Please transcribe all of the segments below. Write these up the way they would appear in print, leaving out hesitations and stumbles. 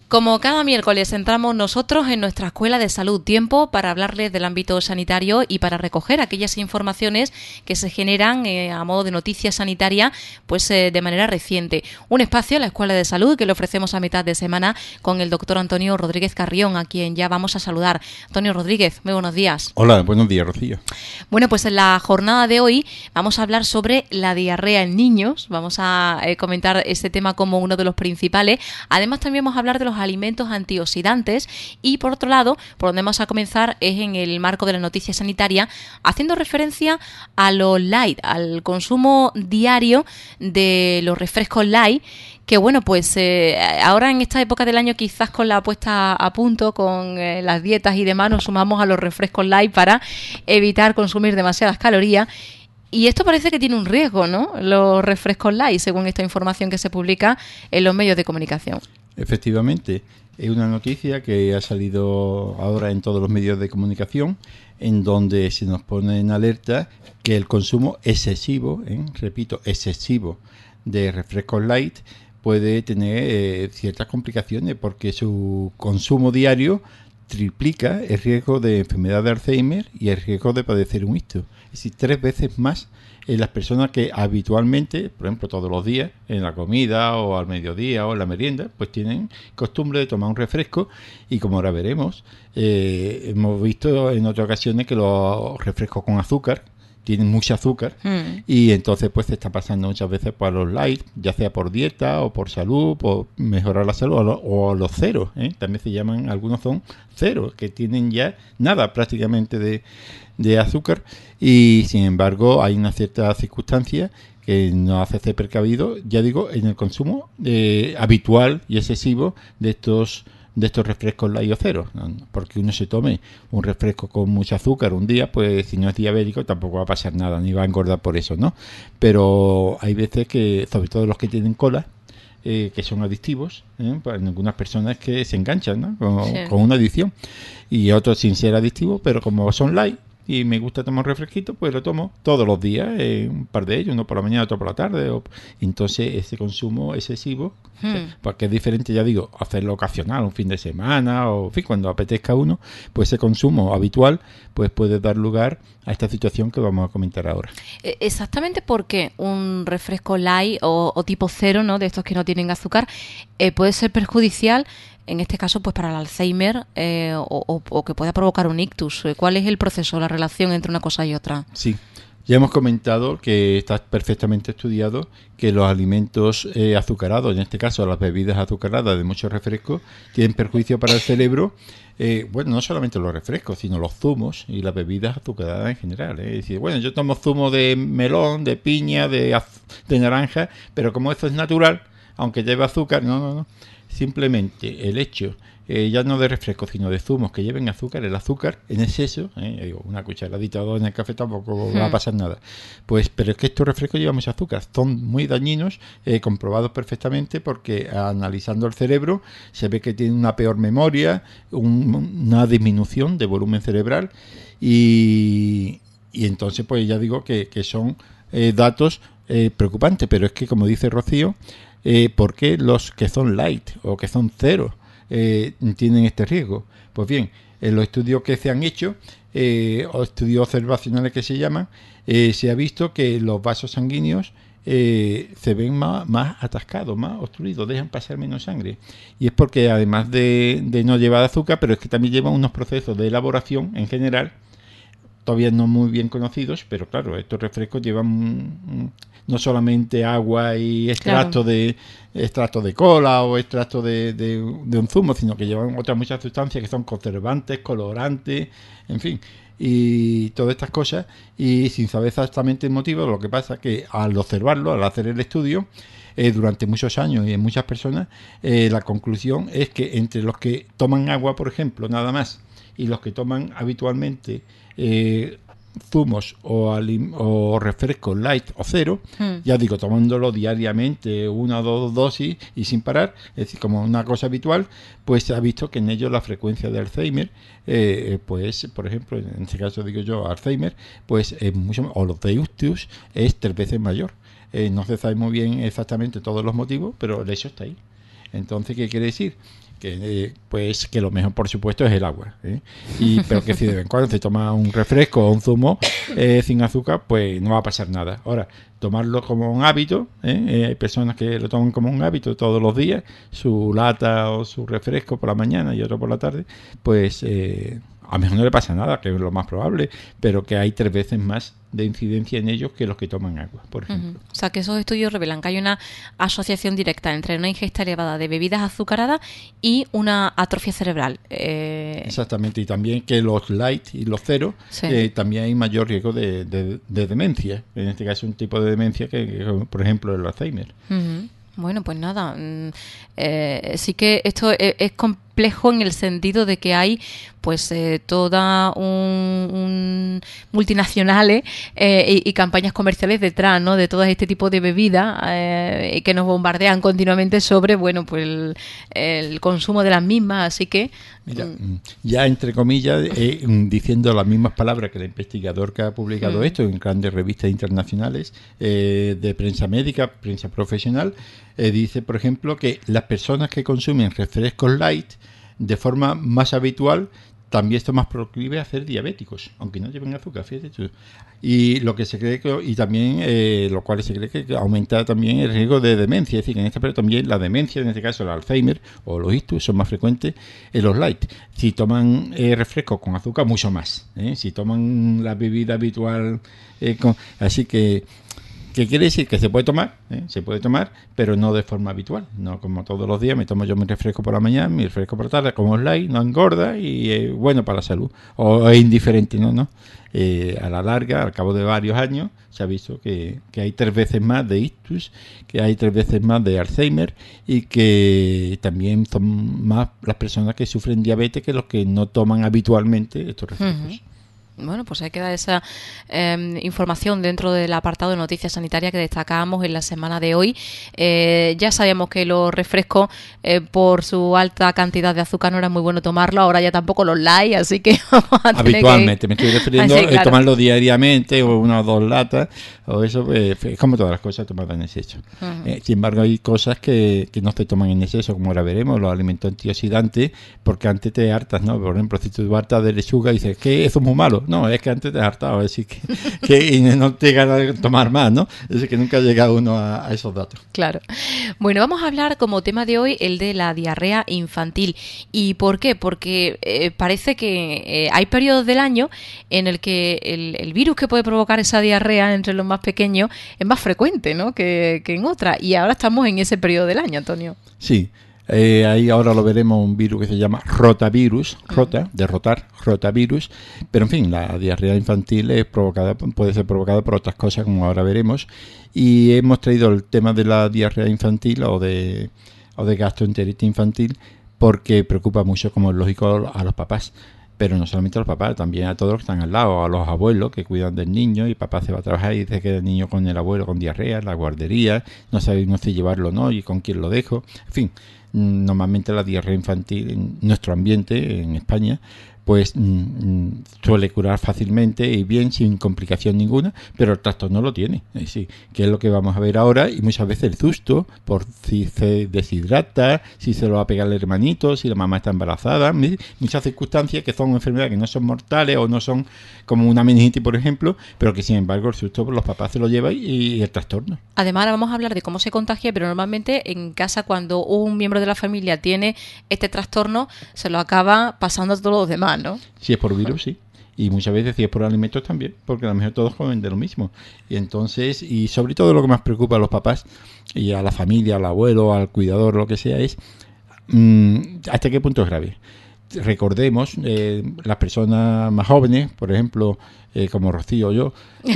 Como cada miércoles entramos nosotros en nuestra Escuela de Salud, tiempo para hablarles del ámbito sanitario y para recoger aquellas informaciones que se generan a modo de noticia sanitaria de manera reciente. Un espacio en la Escuela de Salud que le ofrecemos a mitad de semana con el doctor Antonio Rodríguez Carrión, a quien ya vamos a saludar. Antonio Rodríguez, muy buenos días. Hola, buenos días, Rocío. Bueno, pues en la jornada de hoy vamos a hablar sobre la diarrea en niños. Vamos a comentar este tema como uno de los principales. Además, también vamos a hablar de los alimentos antioxidantes y, por otro lado, por donde vamos a comenzar es en el marco de la noticia sanitaria, haciendo referencia a lo light, al consumo diario de los refrescos light, que bueno, pues ahora en esta época del año, quizás con la puesta a punto, con las dietas y demás, nos sumamos a los refrescos light para evitar consumir demasiadas calorías. Y esto parece que tiene un riesgo, ¿no? Los refrescos light, según esta información que se publica en los medios de comunicación. Efectivamente, es una noticia que ha salido ahora en todos los medios de comunicación, en donde se nos pone en alerta que el consumo excesivo, repito, excesivo de refrescos light puede tener ciertas complicaciones, porque su consumo diario triplica el riesgo de enfermedad de Alzheimer y el riesgo de padecer un ictus. Es decir, 3 veces más en las personas que habitualmente, por ejemplo, todos los días, en la comida o al mediodía o en la merienda, pues tienen costumbre de tomar un refresco. Y como ahora veremos, hemos visto en otras ocasiones que los refrescos con azúcar tienen mucho azúcar y entonces pues se está pasando muchas veces por los light, ya sea por dieta o por salud, por mejorar la salud, o los ceros, también se llaman, algunos son ceros, que tienen ya nada prácticamente de azúcar, y sin embargo hay una cierta circunstancia que nos hace ser precavido, ya digo, en el consumo habitual y excesivo de estos refrescos light o cero, ¿no? Porque uno se tome un refresco con mucho azúcar un día, pues si no es diabético tampoco va a pasar nada, ni va a engordar por eso, ¿no? Pero hay veces que, sobre todo los que tienen cola, que son adictivos, pues algunas personas que se enganchan, ¿no? Con una adicción, y otros sin ser adictivos, pero como son light y me gusta tomar un refresquito, pues lo tomo todos los días, un par de ellos, uno por la mañana, otro por la tarde. Entonces, ese consumo excesivo, porque es diferente, ya digo, hacerlo ocasional, un fin de semana, o en fin, cuando apetezca uno, pues ese consumo habitual pues puede dar lugar a esta situación que vamos a comentar ahora. Exactamente, porque un refresco light o tipo cero, ¿no?, de estos que no tienen azúcar, puede ser perjudicial, en este caso, pues para el Alzheimer o que pueda provocar un ictus. ¿Cuál es el proceso, la relación entre una cosa y otra? Sí, ya hemos comentado que está perfectamente estudiado que los alimentos azucarados, en este caso las bebidas azucaradas de muchos refrescos, tienen perjuicio para el cerebro. Bueno, no solamente los refrescos, sino los zumos y las bebidas azucaradas en general. Es decir, bueno, yo tomo zumo de melón, de piña, de naranja, pero como eso es natural, aunque lleve azúcar, no. Simplemente el hecho, ya no de refrescos, sino de zumos que lleven azúcar, el azúcar en exceso, digo, una cucharadita o dos en el café tampoco va a pasar nada. Pues, pero es que estos refrescos llevan mucho azúcar, son muy dañinos, comprobados perfectamente, porque analizando el cerebro se ve que tiene una peor memoria, una disminución de volumen cerebral, y entonces pues ya digo que son datos preocupantes, pero es que, como dice Rocío, ¿por qué los que son light o que son cero tienen este riesgo? Pues bien, en los estudios que se han hecho, o estudios observacionales que se llaman, se ha visto que los vasos sanguíneos se ven más atascados, más obstruidos, dejan pasar menos sangre. Y es porque, además de no llevar azúcar, pero es que también llevan unos procesos de elaboración en general, todavía no muy bien conocidos, pero claro, estos refrescos llevan no solamente agua y extracto de cola o extracto de un zumo, sino que llevan otras muchas sustancias que son conservantes, colorantes, en fin, y todas estas cosas, y sin saber exactamente el motivo. Lo que pasa es que al observarlo, al hacer el estudio, durante muchos años y en muchas personas, la conclusión es que entre los que toman agua, por ejemplo, nada más, y los que toman habitualmente zumos o refrescos light o cero, ya digo, tomándolo diariamente, 1 o 2 dosis y sin parar, es decir, como una cosa habitual, pues se ha visto que en ellos la frecuencia de Alzheimer, pues, por ejemplo, en este caso digo yo, Alzheimer, pues es mucho, o los de ictus, es 3 veces mayor. No se sabe muy bien exactamente todos los motivos, pero el hecho está ahí. Entonces, ¿qué quiere decir? Pues que lo mejor, por supuesto, es el agua, ¿eh? Pero que si de vez en cuando se toma un refresco o un zumo sin azúcar, pues no va a pasar nada. Ahora, tomarlo como un hábito, hay personas que lo toman como un hábito todos los días, su lata o su refresco por la mañana y otro por la tarde, pues a lo mejor no le pasa nada, que es lo más probable, pero que hay 3 veces más de incidencia en ellos que los que toman agua, por ejemplo. O sea, que esos estudios revelan que hay una asociación directa entre una ingesta elevada de bebidas azucaradas y una atrofia cerebral. Exactamente, y también que los light y los cero, sí. También hay mayor riesgo de demencia. En este caso, un tipo de demencia que por ejemplo, el Alzheimer. Uh-huh. Bueno, pues nada, sí que esto es complejo en el sentido de que hay pues toda un multinacionales y campañas comerciales detrás, ¿no? De todo este tipo de bebidas que nos bombardean continuamente sobre, bueno, pues el consumo de las mismas, así que... Mira, ya entre comillas, diciendo las mismas palabras que el investigador que ha publicado esto en grandes revistas internacionales de prensa médica, prensa profesional, dice, por ejemplo, que las personas que consumen refrescos light de forma más habitual también esto es más proclive a ser diabéticos, aunque no lleven azúcar, fíjate tú. Y lo que se cree que, y también lo cual se cree que aumenta también el riesgo de demencia, es decir, que en este pero también la demencia, en este caso el Alzheimer o los ictus son más frecuentes en los light. Si toman refrescos con azúcar, mucho más. Si toman la bebida habitual, así que ¿qué quiere decir? Que se puede tomar, pero no de forma habitual. No como todos los días me tomo yo mi refresco por la mañana, mi refresco por la tarde, como es light, no engorda y es bueno para la salud. O es indiferente, ¿no? A la larga, al cabo de varios años, se ha visto que hay 3 veces más de ictus, que hay 3 veces más de Alzheimer y que también son más las personas que sufren diabetes que los que no toman habitualmente estos refrescos. Uh-huh. Bueno, pues hay que dar esa información dentro del apartado de noticias sanitarias que destacábamos en la semana de hoy. Ya sabíamos que los refrescos, por su alta cantidad de azúcar, no era muy bueno tomarlo. Ahora ya tampoco los light, así que vamos a habitualmente, me estoy refiriendo sí, claro. Tomarlo diariamente o 1 o 2 latas, o eso, es como todas las cosas tomadas en exceso. Uh-huh. Sin embargo, hay cosas que no se toman en exceso, como ahora veremos, los alimentos antioxidantes, porque antes te hartas, ¿no? Por ejemplo, si tú hartas de lechuga y dices que eso es muy malo. No, es que antes te has hartado, es decir, que y no te ganas de tomar más, ¿no? Es decir, que nunca ha llegado uno a esos datos. Claro. Bueno, vamos a hablar como tema de hoy el de la diarrea infantil. ¿Y por qué? Porque parece que hay periodos del año en el que el virus que puede provocar esa diarrea entre los más pequeños es más frecuente, ¿no? que en otras. Y ahora estamos en ese periodo del año, Antonio. Sí. Ahí ahora lo veremos, un virus que se llama rotavirus, rotavirus, pero en fin, la diarrea infantil puede ser provocada por otras cosas, como ahora veremos, y hemos traído el tema de la diarrea infantil o de gastroenteritis infantil porque preocupa mucho, como es lógico, a los papás. Pero no solamente a los papás, también a todos los que están al lado, a los abuelos que cuidan del niño, y papá se va a trabajar y se queda el niño con el abuelo con diarrea, la guardería, no sabe si llevarlo o no y con quién lo dejo. En fin, normalmente la diarrea infantil en nuestro ambiente, en España, pues suele curar fácilmente y bien, sin complicación ninguna, pero el trastorno lo tiene. Es decir, que es lo que vamos a ver ahora, y muchas veces el susto, por si se deshidrata, si se lo va a pegar el hermanito, si la mamá está embarazada, muchas circunstancias que son enfermedades que no son mortales o no son como una meningitis, por ejemplo, pero que sin embargo el susto los papás se lo llevan y el trastorno. Además, ahora vamos a hablar de cómo se contagia, pero normalmente en casa, cuando un miembro de la familia tiene este trastorno, se lo acaba pasando a todos los demás, ¿no? Si es por virus, sí. Y muchas veces si es por alimentos también, porque a lo mejor todos comen de lo mismo. Y entonces, y sobre todo lo que más preocupa a los papás y a la familia, al abuelo, al cuidador, lo que sea, es hasta qué punto es grave. Recordemos, las personas más jóvenes, por ejemplo, como Rocío o yo,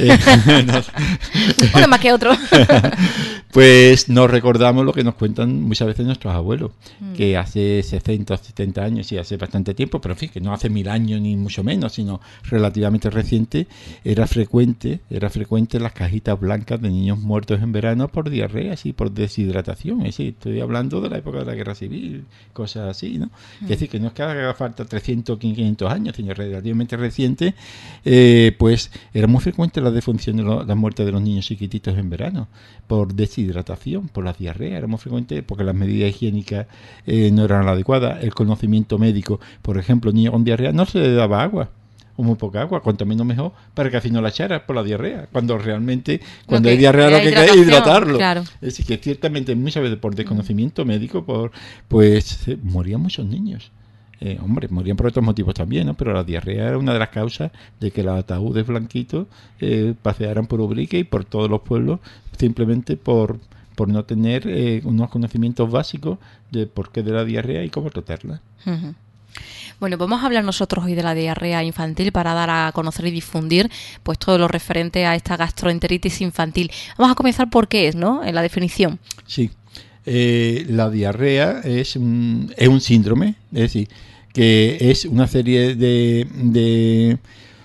bueno, más que otro. Pues nos recordamos lo que nos cuentan muchas veces nuestros abuelos, que hace 60 o 70 años, y hace bastante tiempo, pero en fin, que no hace 1000 años ni mucho menos, sino relativamente reciente, era frecuente las cajitas blancas de niños muertos en verano por diarreas y por deshidratación. Es decir, estoy hablando de la época de la Guerra Civil, cosas así, ¿no? Es decir, que no es que haga falta 300 o 500 años, sino relativamente reciente, pues era muy frecuente la defunción la muerte de los niños chiquititos en verano por deshidratación, por la diarrea. Era muy frecuente porque las medidas higiénicas no eran adecuadas. El conocimiento médico, por ejemplo, niño con diarrea no se le daba agua, o muy poca agua, cuanto menos mejor, para que así no la echara por la diarrea, cuando realmente, cuando hay diarrea lo que hay es hidratarlo. Claro. Es decir, que ciertamente muchas veces por desconocimiento médico, pues morían muchos niños. Hombre, morían por otros motivos también, ¿no? Pero la diarrea era una de las causas de que los ataúdes blanquitos pasearan por Ubrique y por todos los pueblos, simplemente por no tener unos conocimientos básicos de por qué de la diarrea y cómo tratarla. Uh-huh. Bueno, vamos a hablar nosotros hoy de la diarrea infantil para dar a conocer y difundir pues todo lo referente a esta gastroenteritis infantil. Vamos a comenzar por qué es, ¿no? En la definición. Sí. La diarrea es un síndrome, es decir, que es una serie de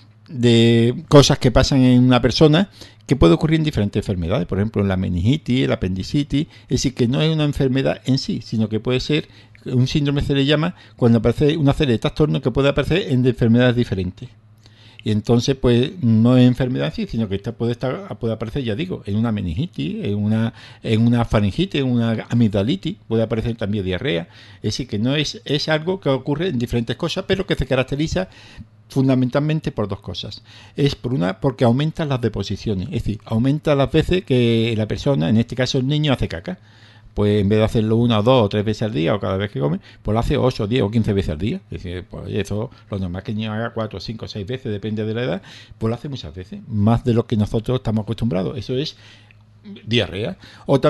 cosas que pasan en una persona que puede ocurrir en diferentes enfermedades, por ejemplo en la meningitis, el apendicitis, es decir, que no es una enfermedad en sí, sino que puede ser, un síndrome se le llama cuando aparece una serie de trastornos que puede aparecer en enfermedades diferentes. Y entonces, pues, no es enfermedad así, sino que esta puede aparecer, ya digo, en una meningitis, en una faringitis, en una amigdalitis, puede aparecer también diarrea. Es decir, que no es algo que ocurre en diferentes cosas, pero que se caracteriza fundamentalmente por dos cosas. Es por una, porque aumenta las deposiciones, es decir, aumenta las veces que la persona, en este caso el niño, hace caca. Pues en vez de hacerlo 1, 2 o 3 veces al día o cada vez que come, pues lo hace 8, 10 o 15 veces al día. Es decir, pues eso, lo normal que el niño haga 4, 5, 6 veces, depende de la edad, pues lo hace muchas veces, más de lo que nosotros estamos acostumbrados. Eso es diarrea.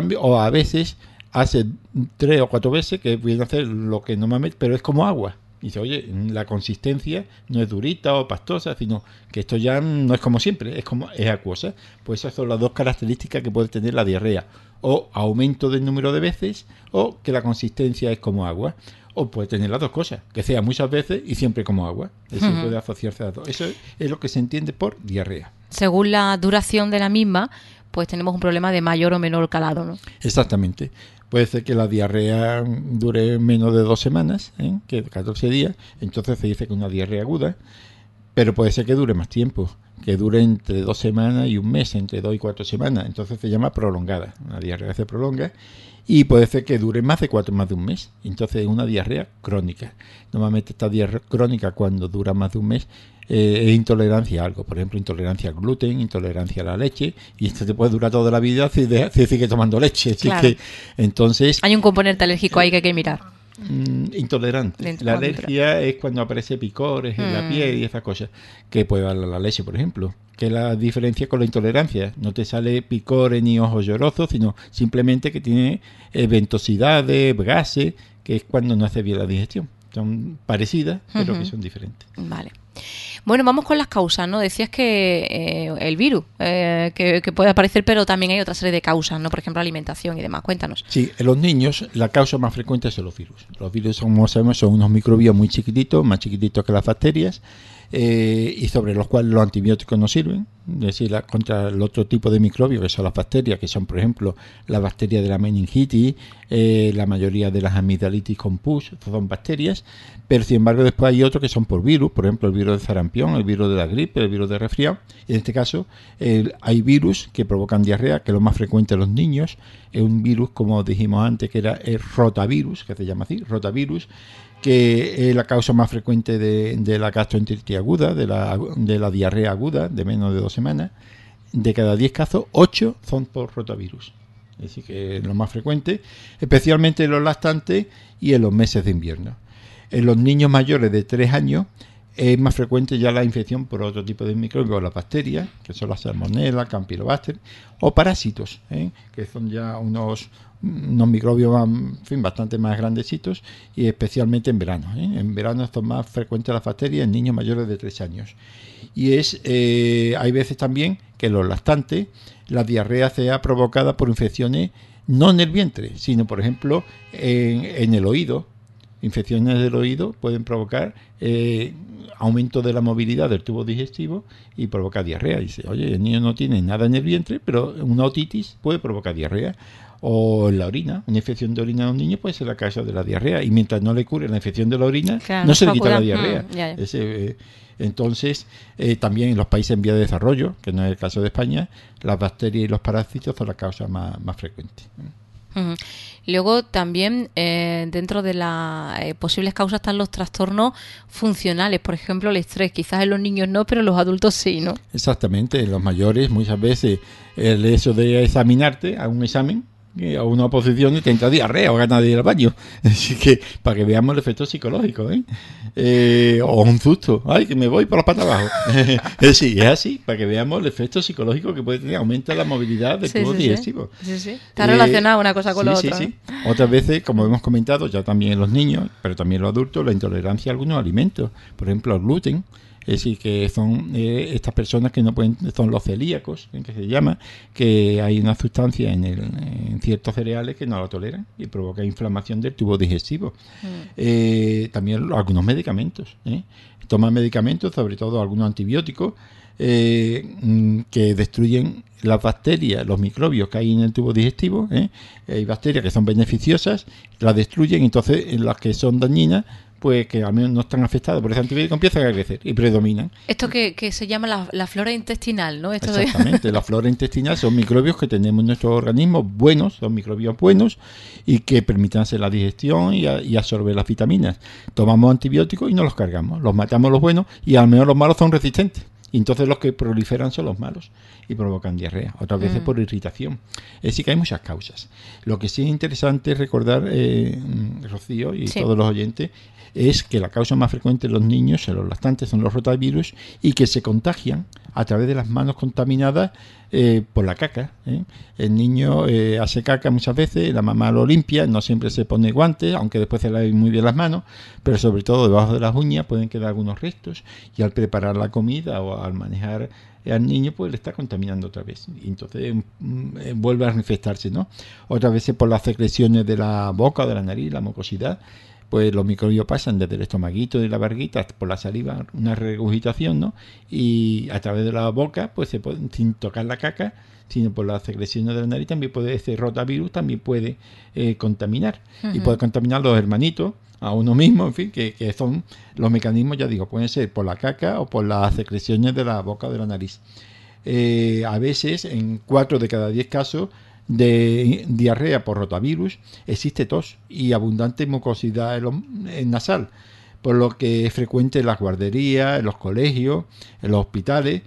O a veces hace 3 o 4 veces que viene a hacer lo que normalmente, pero es como agua. Y dice, oye, la consistencia no es durita o pastosa, sino que esto ya no es como siempre, es acuosa. Pues esas son las dos características que puede tener la diarrea. O aumento del número de veces, o que la consistencia es como agua. O puede tener las dos cosas, que sea muchas veces y siempre como agua. Eso puede asociarse a las dos. Eso es lo que se entiende por diarrea. Según la duración de la misma, pues tenemos un problema de mayor o menor calado, ¿no? Exactamente. Puede ser que la diarrea dure menos de 2 semanas, que 14 días, entonces se dice que es una diarrea aguda, pero puede ser que dure más tiempo, que dure entre 2 semanas y un mes, entre 2 y 4 semanas, entonces se llama prolongada, una diarrea se prolonga, y puede ser que dure más de un mes, entonces es una diarrea crónica. Normalmente esta diarrea crónica, cuando dura más de un mes, es intolerancia a algo, por ejemplo, intolerancia al gluten, intolerancia a la leche, y esto te puede durar toda la vida si sigues tomando leche. Claro. Así que, entonces, hay un componente alérgico ahí que hay que mirar. Intolerante. La alergia es cuando aparece picores en la piel y esas cosas, que puede dar la leche, por ejemplo. Que es la diferencia con la intolerancia. No te sale picores ni ojos llorosos, sino simplemente que tiene ventosidades, gases, que es cuando no hace bien la digestión. Son parecidas, pero que son diferentes. Vale. Bueno, vamos con las causas, ¿no? Decías que el virus, que puede aparecer, pero también hay otra serie de causas, ¿no? Por ejemplo, alimentación y demás. Cuéntanos. Sí, en los niños la causa más frecuente son los virus. Los virus, como sabemos, son unos microbios muy chiquititos, más chiquititos que las bacterias, y sobre los cuales los antibióticos no sirven, es decir, contra el otro tipo de microbios que son las bacterias, que son, por ejemplo, las bacterias de la meningitis, la mayoría de las amigdalitis con pus, son bacterias, pero sin embargo después hay otros que son por virus, por ejemplo el virus de sarampión, el virus de la gripe, el virus de resfriado. En este caso hay virus que provocan diarrea, que es lo más frecuente en los niños. Es un virus, como dijimos antes, que era el rotavirus, que se llama así, rotavirus, que es la causa más frecuente de la gastroenteritis aguda, de la diarrea aguda de menos de 2 semanas. De cada 10 casos, 8 son por rotavirus. Es decir, que es lo más frecuente, especialmente en los lactantes y en los meses de invierno. En los niños mayores de 3 años es más frecuente ya la infección por otro tipo de microbios, las bacterias, que son la salmonella, campylobacter, o parásitos, que son ya unos microbios bastante más grandecitos, y especialmente en verano. En verano son más frecuentes las bacterias en niños mayores de 3 años. Y hay veces también que en los lactantes la diarrea sea provocada por infecciones no en el vientre, sino por ejemplo en el oído, infecciones del oído pueden provocar aumento de la movilidad del tubo digestivo y provoca diarrea. Y dice, oye, el niño no tiene nada en el vientre, pero una otitis puede provocar diarrea. O en la orina, una infección de orina de un niño puede ser la causa de la diarrea. Y mientras no le cure la infección de la orina, claro, no se le quita la diarrea. Ya. Entonces, también en los países en vía de desarrollo, que no es el caso de España, las bacterias y los parásitos son las causas más frecuentes. Luego también dentro de las posibles causas están los trastornos funcionales, por ejemplo el estrés, quizás en los niños no, pero en los adultos sí, ¿no? Exactamente, en los mayores muchas veces el hecho de examinarte a un examen, a una oposición y te entra diarrea o ganas de ir al baño. Así que para que veamos el efecto psicológico, o un susto, ay, que me voy por las patas abajo. Sí, es así, para que veamos el efecto psicológico que puede tener, aumenta la movilidad del tubo digestivo. Sí. Está relacionada una cosa con la otra. Sí. Otras veces, como hemos comentado, ya también en los niños, pero también en los adultos, la intolerancia a algunos alimentos, por ejemplo, el gluten. Es decir, que son estas personas que no pueden, son los celíacos, que se llama, que hay una sustancia en ciertos cereales que no la toleran y provoca inflamación del tubo digestivo. También algunos medicamentos. Toman medicamentos, sobre todo algunos antibióticos, que destruyen las bacterias, los microbios que hay en el tubo digestivo. Hay bacterias que son beneficiosas, las destruyen, entonces las que son dañinas, pues que al menos no están afectadas por ese antibiótico, empiezan a crecer y predominan. Esto que se llama la flora intestinal, ¿no? Exactamente, la flora intestinal son microbios que tenemos en nuestro organismo buenos, son microbios buenos y que permiten hacer la digestión y absorber las vitaminas. Tomamos antibióticos y no los cargamos, los matamos los buenos y al menos los malos son resistentes. Y entonces los que proliferan son los malos y provocan diarrea, otras veces por irritación. Es decir, que hay muchas causas. Lo que sí es interesante recordar, Rocío y todos los oyentes, es que la causa más frecuente en los niños, en los lactantes, son los rotavirus y que se contagian a través de las manos contaminadas por la caca. El niño hace caca muchas veces, la mamá lo limpia, no siempre se pone guantes, aunque después se laven muy bien las manos, pero sobre todo debajo de las uñas pueden quedar algunos restos y al preparar la comida o al manejar al niño pues le está contaminando otra vez y entonces vuelve a infectarse, ¿no? Otras veces por las secreciones de la boca o de la nariz, la mucosidad, pues los microbios pasan desde el estomaguito y la barriguita por la saliva, una regurgitación, ¿no? Y a través de la boca, pues se puede, sin tocar la caca, sino por las secreciones de la nariz, también puede, ese rotavirus también puede contaminar. Y puede contaminar los hermanitos, a uno mismo, en fin, que son los mecanismos, ya digo, pueden ser por la caca o por las secreciones de la boca o de la nariz. A veces, en 4 de cada 10 casos, de diarrea por rotavirus existe tos y abundante mucosidad nasal, por lo que es frecuente en las guarderías, en los colegios, en los hospitales,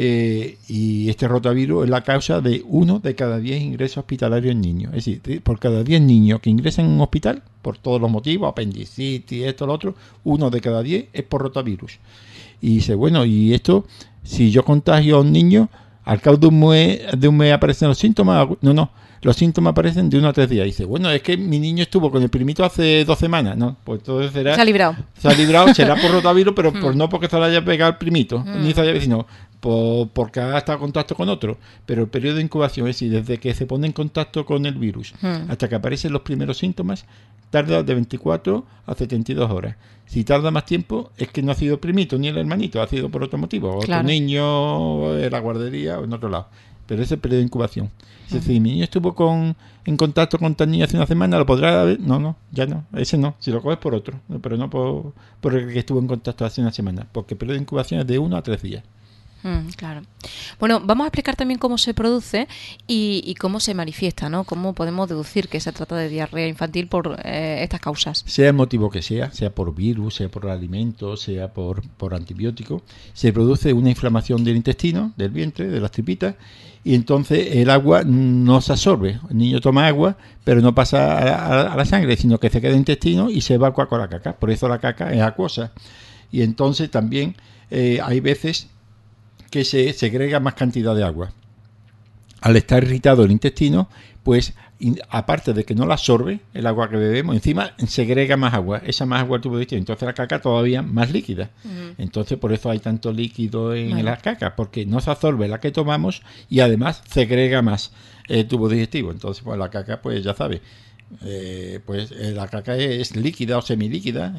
y este rotavirus es la causa de 1 de cada 10 ingresos hospitalarios en niños. Es decir, por cada 10 niños que ingresan en un hospital, por todos los motivos, apendicitis, esto, lo otro, 1 de cada 10 es por rotavirus. Y dice, bueno, y esto, si yo contagio a un niño, al cabo de un mes aparecen los síntomas. No, los síntomas aparecen de 1 a 3 días. Y dice, bueno, es que mi niño estuvo con el primito hace 2 semanas. No, pues entonces será... Se ha librado. Se ha librado, será por rotavirus, pero no porque se le haya pegado el primito, ni se haya, sino porque ha estado en contacto con otro. Pero el periodo de incubación, es decir, desde que se pone en contacto con el virus hasta que aparecen los primeros síntomas, tarda de 24 a 72 horas. Si tarda más tiempo, es que no ha sido el primito ni el hermanito, ha sido por otro motivo. Otro niño en la guardería o en otro lado. Pero ese es el periodo de incubación. Es decir, mi niño estuvo en contacto con tal niño hace una semana, ¿lo podrá ver? No, ya no. Ese no. Si lo coges por otro. Pero no por el que estuvo en contacto hace una semana. Porque el periodo de incubación es de 1 a 3 días. Claro. Bueno, vamos a explicar también cómo se produce y cómo se manifiesta, ¿no? Cómo podemos deducir que se trata de diarrea infantil por estas causas. Sea el motivo que sea por virus, sea por alimentos, sea por antibióticos, se produce una inflamación del intestino, del vientre, de las tripitas, y entonces el agua no se absorbe. El niño toma agua, pero no pasa a la sangre, sino que se queda en el intestino y se evacúa con la caca. Por eso la caca es acuosa. Y entonces también hay veces que se segrega más cantidad de agua. Al estar irritado el intestino, pues aparte de que no la absorbe el agua que bebemos, encima segrega más agua, esa más agua al tubo digestivo, entonces la caca todavía más líquida. Entonces por eso hay tanto líquido en la caca, porque no se absorbe la que tomamos y además segrega más el tubo digestivo. Entonces pues la caca, pues ya sabes, La caca es líquida o semilíquida,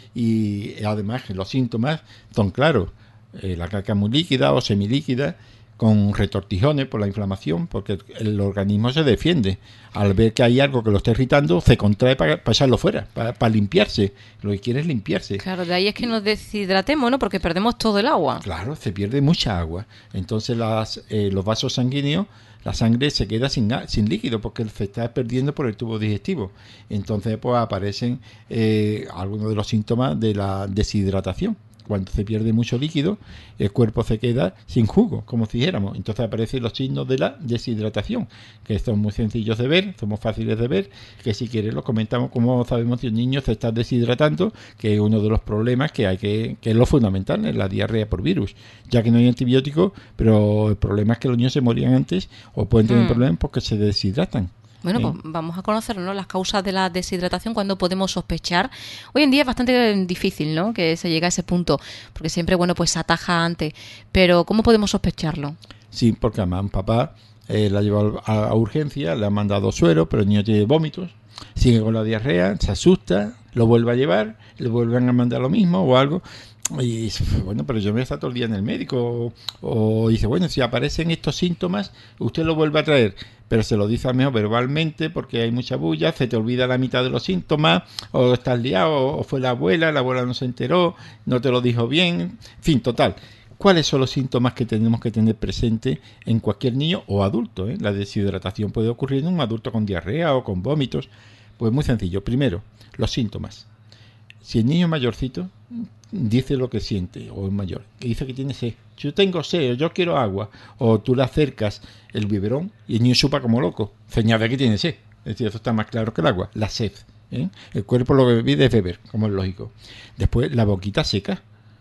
y además los síntomas son claros. La caca es muy líquida o semilíquida, con retortijones por la inflamación, porque el organismo se defiende. Al ver que hay algo que lo está irritando, se contrae para echarlo fuera, para limpiarse. Lo que quiere es limpiarse. Claro, de ahí es que nos deshidratemos, ¿no? Porque perdemos todo el agua. Claro, se pierde mucha agua. Entonces los vasos sanguíneos, la sangre se queda sin líquido porque se está perdiendo por el tubo digestivo. Entonces pues aparecen algunos de los síntomas de la deshidratación. Cuando se pierde mucho líquido, el cuerpo se queda sin jugo, como si dijéramos. Entonces aparecen los signos de la deshidratación, que son muy sencillos de ver, son muy fáciles de ver, que si quieres los comentamos cómo sabemos si un niño se está deshidratando, que es uno de los problemas que es lo fundamental en la diarrea por virus, ya que no hay antibióticos, pero el problema es que los niños se morían antes o pueden tener problemas porque se deshidratan. Bueno, pues vamos a conocer, ¿no?, las causas de la deshidratación, cuando podemos sospechar. Hoy en día es bastante difícil, ¿no?, que se llegue a ese punto, porque siempre, bueno, pues se ataja antes. Pero ¿cómo podemos sospecharlo? Sí, porque además un papá la lleva a urgencia, le ha mandado suero, pero el niño tiene vómitos, sigue con la diarrea, se asusta, lo vuelve a llevar, le vuelven a mandar lo mismo o algo. Y dice, bueno, pero yo me voy a estar todo el día en el médico. O dice, bueno, si aparecen estos síntomas, usted lo vuelve a traer. Pero se lo dice al mejor verbalmente porque hay mucha bulla, se te olvida la mitad de los síntomas, o estás liado, o fue la abuela no se enteró, no te lo dijo bien. En fin, total. ¿Cuáles son los síntomas que tenemos que tener presentes en cualquier niño o adulto? La deshidratación puede ocurrir en un adulto con diarrea o con vómitos. Pues muy sencillo. Primero, los síntomas. Si el niño es mayorcito, dice lo que siente, o es mayor, que dice que tiene sed. Yo tengo sed, o yo quiero agua. O tú le acercas el biberón y el niño chupa como loco. Señal de que tiene sed. Es decir, eso está más claro que el agua. La sed. El cuerpo lo que pide es beber, como es lógico. Después, la boquita seca.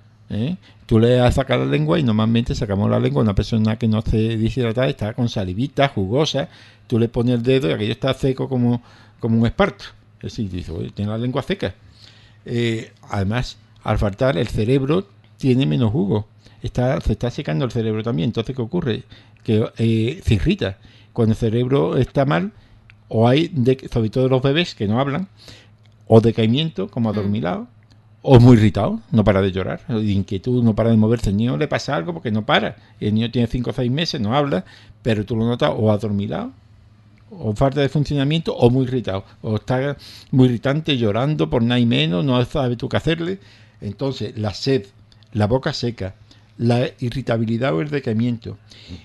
Tú le das a sacar la lengua y normalmente sacamos la lengua a una persona que no esté deshidratada, está con salivita, jugosa. Tú le pones el dedo y aquello está seco como un esparto. Es decir, dice, oye, tiene la lengua seca. Además, al faltar, el cerebro tiene menos jugo. Se está secando el cerebro también. Entonces, ¿qué ocurre? Que se irrita. Cuando el cerebro está mal, o hay, sobre todo los bebés que no hablan, o decaimiento, como adormilado, o muy irritado, no para de llorar, de inquietud, no para de moverse. El niño le pasa algo porque no para. El niño tiene 5 o 6 meses, no habla, pero tú lo notas o adormilado, o falta de funcionamiento, o muy irritado, o está muy irritante, llorando por nada y menos, no sabes tú qué hacerle. Entonces, la sed, la boca seca, la irritabilidad o el decaimiento.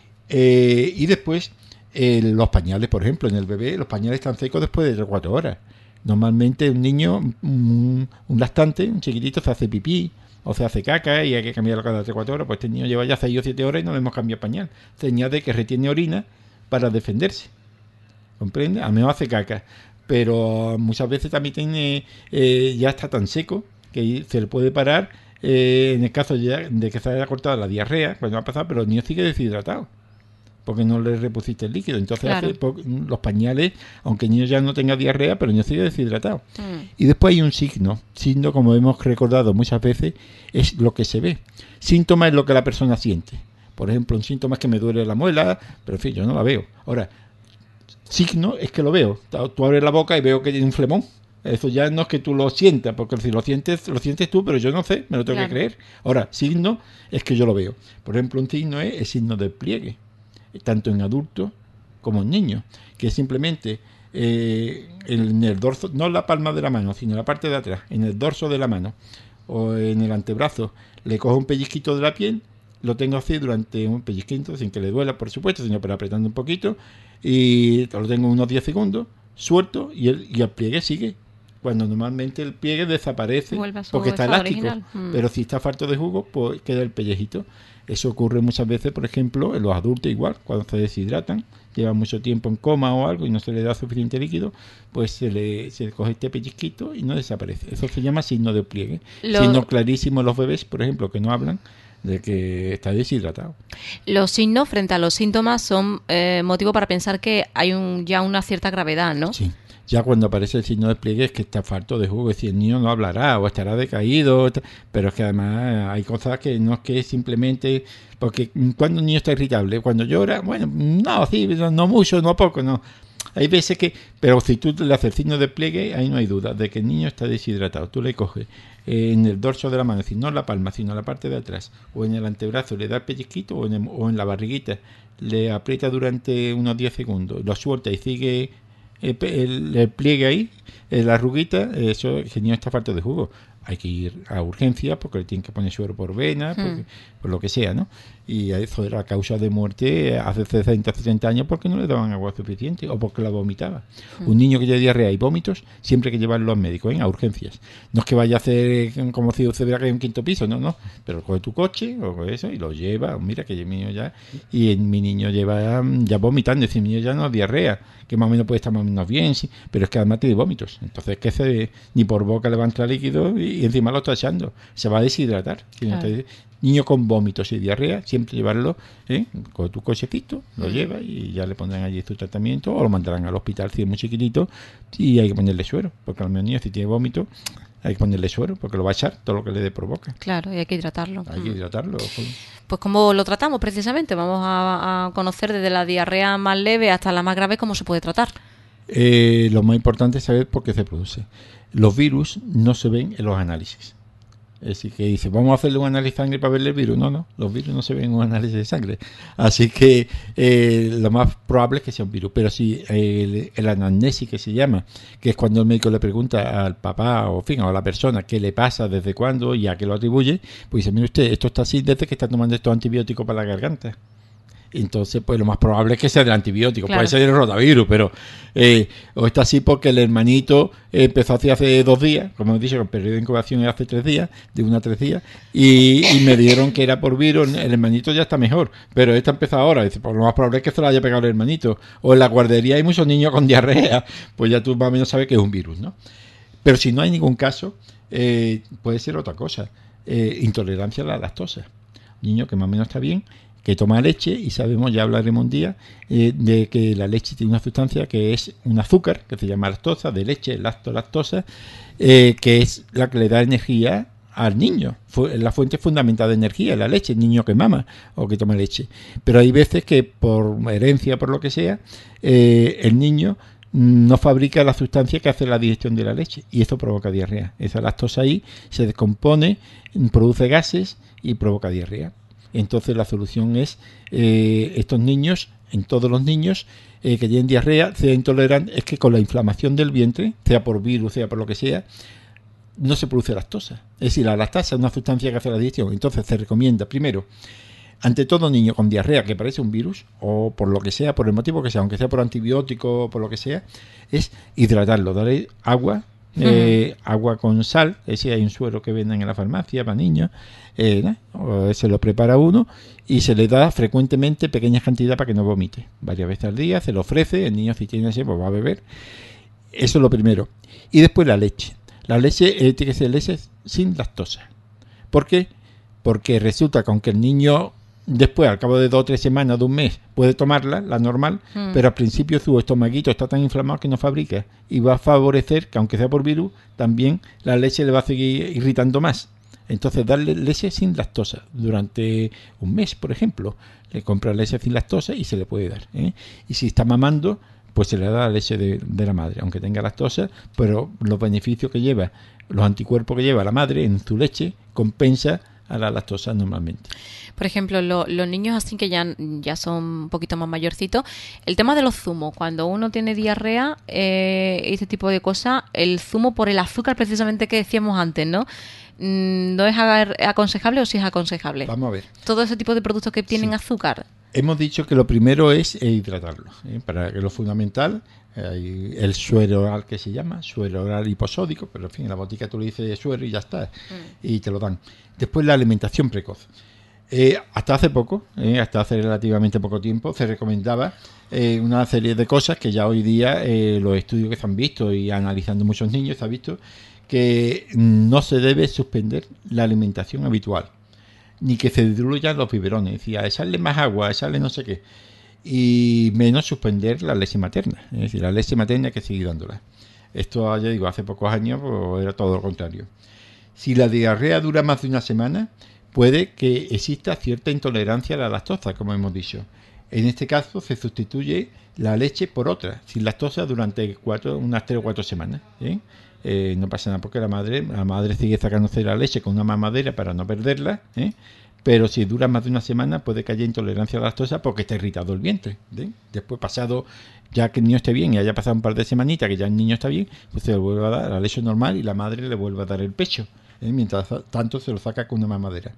Y después, los pañales, por ejemplo, en el bebé, los pañales están secos después de 3 o 4 horas. Normalmente un niño, un lactante, un chiquitito, se hace pipí o se hace caca y hay que cambiarlo cada 3 o 4 horas. Pues este niño lleva ya 6 o 7 horas y no le hemos cambiado pañal. Señal de que retiene orina para defenderse. ¿Comprende? A mí me hace caca. Pero muchas veces también tiene, ya está tan seco que se le puede parar en el caso de que se haya cortado la diarrea, cuando ha pasado, pero el niño sigue deshidratado porque no le repusiste el líquido. Entonces los pañales, aunque el niño ya no tenga diarrea, pero el niño sigue deshidratado. Y después hay un signo, como hemos recordado muchas veces, es lo que se ve. Síntoma es lo que la persona siente. Por ejemplo, un síntoma es que me duele la muela, pero en fin, yo no la veo. Ahora, signo es que lo veo. Tú abres la boca y veo que tiene un flemón. Eso ya no es que tú lo sientas, porque si lo sientes tú, pero yo no sé, me lo tengo que creer. Ahora, signo es que yo lo veo. Por ejemplo, un signo es el signo del pliegue, tanto en adultos como en niños, que es simplemente en el dorso, no en la palma de la mano, sino en la parte de atrás, en el dorso de la mano o en el antebrazo, le cojo un pellizquito de la piel, lo tengo así durante un pellizquito, sin que le duela, por supuesto, sino pero apretando un poquito, y lo tengo unos 10 segundos, suelto, y el pliegue sigue. Cuando normalmente el pliegue desaparece porque está elástico, pero si está falto de jugo, pues queda el pellejito. Eso ocurre muchas veces, por ejemplo, en los adultos igual, cuando se deshidratan, llevan mucho tiempo en coma o algo y no se le da suficiente líquido, pues se coge este pellizquito y no desaparece. Eso se llama signo de pliegue. Signo clarísimo en los bebés, por ejemplo, que no hablan, de que está deshidratado. Los signos frente a los síntomas son motivo para pensar que hay ya una cierta gravedad, ¿no? Sí. Ya cuando aparece el signo de pliegue es que está falto de jugo, es decir, el niño no hablará o estará decaído, pero es que además hay cosas que no es que simplemente, porque cuando un niño está irritable, cuando llora, bueno, no, sí, no mucho, no poco, no. Hay veces que, pero si tú le haces el signo de pliegue, ahí no hay duda de que el niño está deshidratado. Tú le coges en el dorso de la mano, es decir, no en la palma, sino en la parte de atrás, o en el antebrazo, le da el pellizquito, o en la barriguita, le aprieta durante unos 10 segundos, lo suelta y sigue el pliegue ahí, la arruguita, eso, el niño está falto de jugo. Hay que ir a urgencia porque le tienen que poner suero por vena, por lo que sea, ¿no? Y eso era causa de muerte hace 60, 70 años porque no le daban agua suficiente o porque la vomitaba. Un niño que tiene diarrea y vómitos, siempre hay que llevarlo al médico, a urgencias. No es que vaya a hacer como si se vea que hay un quinto piso, no. Pero coge tu coche o eso y lo lleva. Mira que mi niño ya... Y mi niño lleva ya vomitando, es decir, mi niño ya no es diarrea, que más o menos puede estar más o menos bien, sí, pero es que además tiene vómitos. Entonces, que ni por boca le va a entrar líquido y encima lo está echando. Se va a deshidratar. Claro. Niño con vómitos y diarrea, siempre llevarlo con tu cochecito, lo lleva y ya le pondrán allí su tratamiento o lo mandarán al hospital si es muy chiquitito y hay que ponerle suero, porque al niño si tiene vómito hay que ponerle suero porque lo va a echar todo lo que le dé por boca. Claro, y hay que hidratarlo. Hay que hidratarlo. Pues ¿cómo lo tratamos precisamente? Vamos a conocer desde la diarrea más leve hasta la más grave cómo se puede tratar. Lo más importante es saber por qué se produce. Los virus no se ven en los análisis. Es decir, que dice, vamos a hacerle un análisis de sangre para verle el virus. No, los virus no se ven en un análisis de sangre. Así que lo más probable es que sea un virus. Pero si el anamnesis que se llama, que es cuando el médico le pregunta al papá o a la persona qué le pasa, desde cuándo y a qué lo atribuye, pues dice, mire usted, esto está así desde que está tomando estos antibióticos para la garganta. Entonces, pues lo más probable es que sea del antibiótico, claro. Puede ser el rotavirus, pero o está así porque el hermanito empezó hace 2 días, como he dicho, el periodo de incubación es hace 3 días, de 1 a 3 días, y me dieron que era por virus, el hermanito ya está mejor, pero esta empezó ahora, dice, pues lo más probable es que se lo haya pegado el hermanito, o en la guardería hay muchos niños con diarrea, pues ya tú más o menos sabes que es un virus, ¿no? Pero si no hay ningún caso, puede ser otra cosa, intolerancia a la lactosa, niño que más o menos está bien, que toma leche y sabemos, ya hablaremos un día, de que la leche tiene una sustancia que es un azúcar, que se llama lactosa, de leche, lactolactosa, que es la que le da energía al niño. La fuente fundamental de energía, la leche, el niño que mama o que toma leche. Pero hay veces que por herencia, por lo que sea, el niño no fabrica la sustancia que hace la digestión de la leche y esto provoca diarrea. Esa lactosa ahí se descompone, produce gases y provoca diarrea. Entonces la solución es estos niños, en todos los niños que tienen diarrea, sea intolerante, es que con la inflamación del vientre, sea por virus, sea por lo que sea, no se produce lactosa. Es decir, la lactosa es una sustancia que hace la digestión. Entonces se recomienda, primero, ante todo niño con diarrea que parece un virus, o por lo que sea, por el motivo que sea, aunque sea por antibiótico o por lo que sea, es hidratarlo, darle agua, agua con sal, es decir, hay un suero que venden en la farmacia para niños, se lo prepara uno y se le da frecuentemente pequeñas cantidades para que no vomite, varias veces al día, se lo ofrece, el niño si tiene ese pues va a beber, eso es lo primero. Y después la leche tiene que ser leche sin lactosa. ¿Por qué? Porque resulta que aunque el niño después, al cabo de 2 o 3 semanas, de un mes, puede tomarla, la normal, pero al principio su estomaguito está tan inflamado que no fabrica y va a favorecer que, aunque sea por virus, también la leche le va a seguir irritando más. Entonces, darle leche sin lactosa durante un mes, por ejemplo. Le compra leche sin lactosa y se le puede dar. Y si está mamando, pues se le da la leche de la madre, aunque tenga lactosa, pero los beneficios que lleva, los anticuerpos que lleva la madre en su leche, compensa a la lactosa normalmente. Por ejemplo, los niños así que ya son un poquito más mayorcitos, el tema de los zumos, cuando uno tiene diarrea, este tipo de cosas, el zumo por el azúcar precisamente que decíamos antes, ¿no? ¿No es aconsejable o sí es aconsejable? Vamos a ver. Todo ese tipo de productos que tienen azúcar. Hemos dicho que lo primero es hidratarlo, para que lo fundamental, el suero oral que se llama, suero oral hiposódico, pero en fin, en la botica tú le dices suero y ya está, y te lo dan. Después la alimentación precoz. Hasta hace poco, hasta hace relativamente poco tiempo, se recomendaba una serie de cosas que ya hoy día los estudios que se han visto y analizando muchos niños se ha visto que no se debe suspender la alimentación habitual, ni que se diluyan los biberones, es decir, a echarle más agua, a echarle no sé qué, y menos suspender la leche materna, es decir, la leche materna hay que seguir dándola. Esto, ya digo, hace pocos años pues, era todo lo contrario. Si la diarrea dura más de una semana, puede que exista cierta intolerancia a la lactosa, como hemos dicho. En este caso se sustituye la leche por otra, sin lactosa, durante unas 3 o 4 semanas. No pasa nada porque la madre sigue sacándose la leche con una mamadera para no perderla, pero si dura más de una semana puede que haya intolerancia a la lactosa porque está irritado el vientre. Después, pasado, ya que el niño esté bien y haya pasado un par de semanitas que ya el niño está bien, pues se le vuelve a dar la leche normal y la madre le vuelve a dar el pecho. Mientras tanto se lo saca con una mamadera.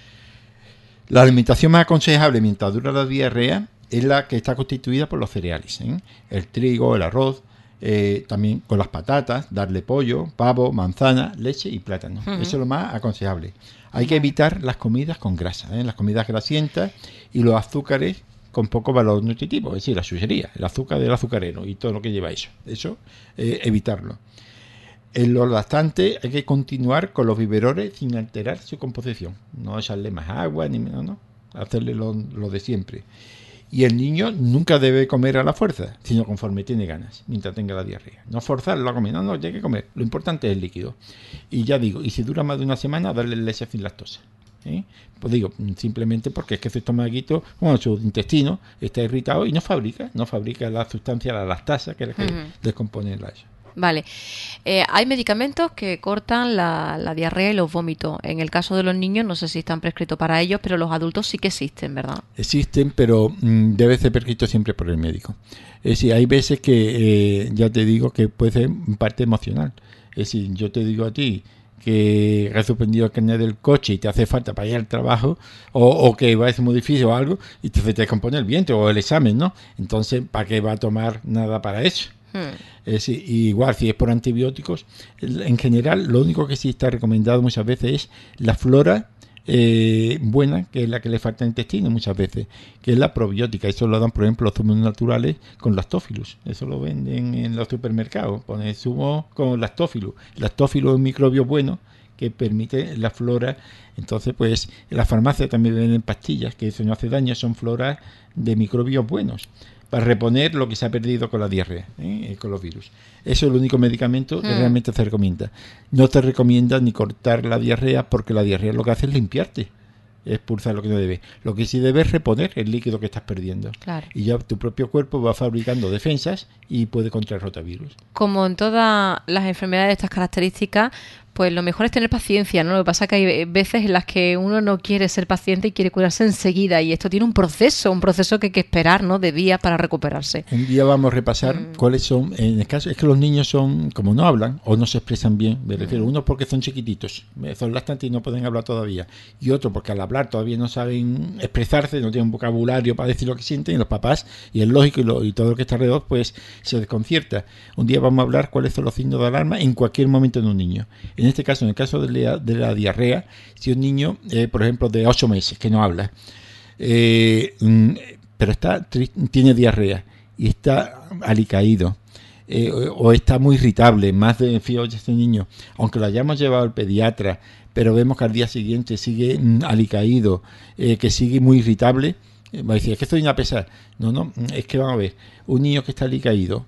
La alimentación más aconsejable mientras dura la diarrea es la que está constituida por los cereales, el trigo, el arroz, también con las patatas, darle pollo, pavo, manzana, leche y plátano. Eso es lo más aconsejable. Hay que evitar las comidas con grasa, las comidas grasientas y los azúcares con poco valor nutritivo, es decir, la chuchería, el azúcar del azucarero y todo lo que lleva eso. Eso, evitarlo. En los lactantes hay que continuar con los biberores sin alterar su composición. No echarle más agua, no. Hacerle lo de siempre. Y el niño nunca debe comer a la fuerza, sino conforme tiene ganas, mientras tenga la diarrea. No forzarlo a comer, no, tiene que comer. Lo importante es el líquido. Y ya digo, y si dura más de una semana, darle leche sin lactosa. Pues digo, simplemente porque es que su estomaguito, su intestino está irritado y no fabrica la sustancia, la lactasa, que es la que descompone la leche. Vale. Hay medicamentos que cortan la diarrea y los vómitos. En el caso de los niños, no sé si están prescritos para ellos, pero los adultos sí que existen, ¿verdad? Existen, pero debe ser prescrito siempre por el médico. Es decir, hay veces que, ya te digo, que puede ser parte emocional. Es decir, yo te digo a ti que has suspendido el carnet del coche y te hace falta para ir al trabajo, o que va a ser muy difícil o algo, y te descompone el vientre o el examen, ¿no? Entonces, ¿para qué va a tomar nada para eso? Es decir, igual si es por antibióticos, en general lo único que sí está recomendado muchas veces es la flora buena, que es la que le falta al intestino muchas veces, que es la probiótica. Eso lo dan, por ejemplo, los zumos naturales con lactófilos. Eso lo venden en los supermercados. Ponen zumo con lactófilos. Lactófilo es un microbio bueno que permite la flora. Entonces, pues, en la farmacia también venden pastillas, que eso no hace daño, son floras de microbios buenos, para reponer lo que se ha perdido con la diarrea, con los virus. Eso es el único medicamento que realmente se recomienda. No te recomienda ni cortar la diarrea, porque la diarrea lo que hace es limpiarte, expulsar lo que no debe. Lo que sí debe es reponer el líquido que estás perdiendo. Claro. Y ya tu propio cuerpo va fabricando defensas y puede contraer rotavirus. Como en todas las enfermedades de estas características, pues lo mejor es tener paciencia, ¿no? Lo que pasa es que hay veces en las que uno no quiere ser paciente y quiere curarse enseguida, y esto tiene un proceso que hay que esperar, ¿no? De días para recuperarse. Un día vamos a repasar cuáles son, en el caso, es que los niños son, como no hablan o no se expresan bien, me refiero, uno porque son chiquititos, son lactantes y no pueden hablar todavía, y otro porque al hablar todavía no saben expresarse, no tienen vocabulario para decir lo que sienten, y los papás, y es lógico, y todo lo que está alrededor, pues se desconcierta. Un día vamos a hablar cuáles son los signos de alarma en cualquier momento de un niño. En este caso, en el caso de la diarrea, si un niño, por ejemplo, de 8 meses, que no habla, pero tiene diarrea y está alicaído, o está muy irritable, más de fíjate, este niño, aunque lo hayamos llevado al pediatra, pero vemos que al día siguiente sigue alicaído, que sigue muy irritable, va a decir, es que soy una pesada. No, es que vamos a ver, un niño que está alicaído,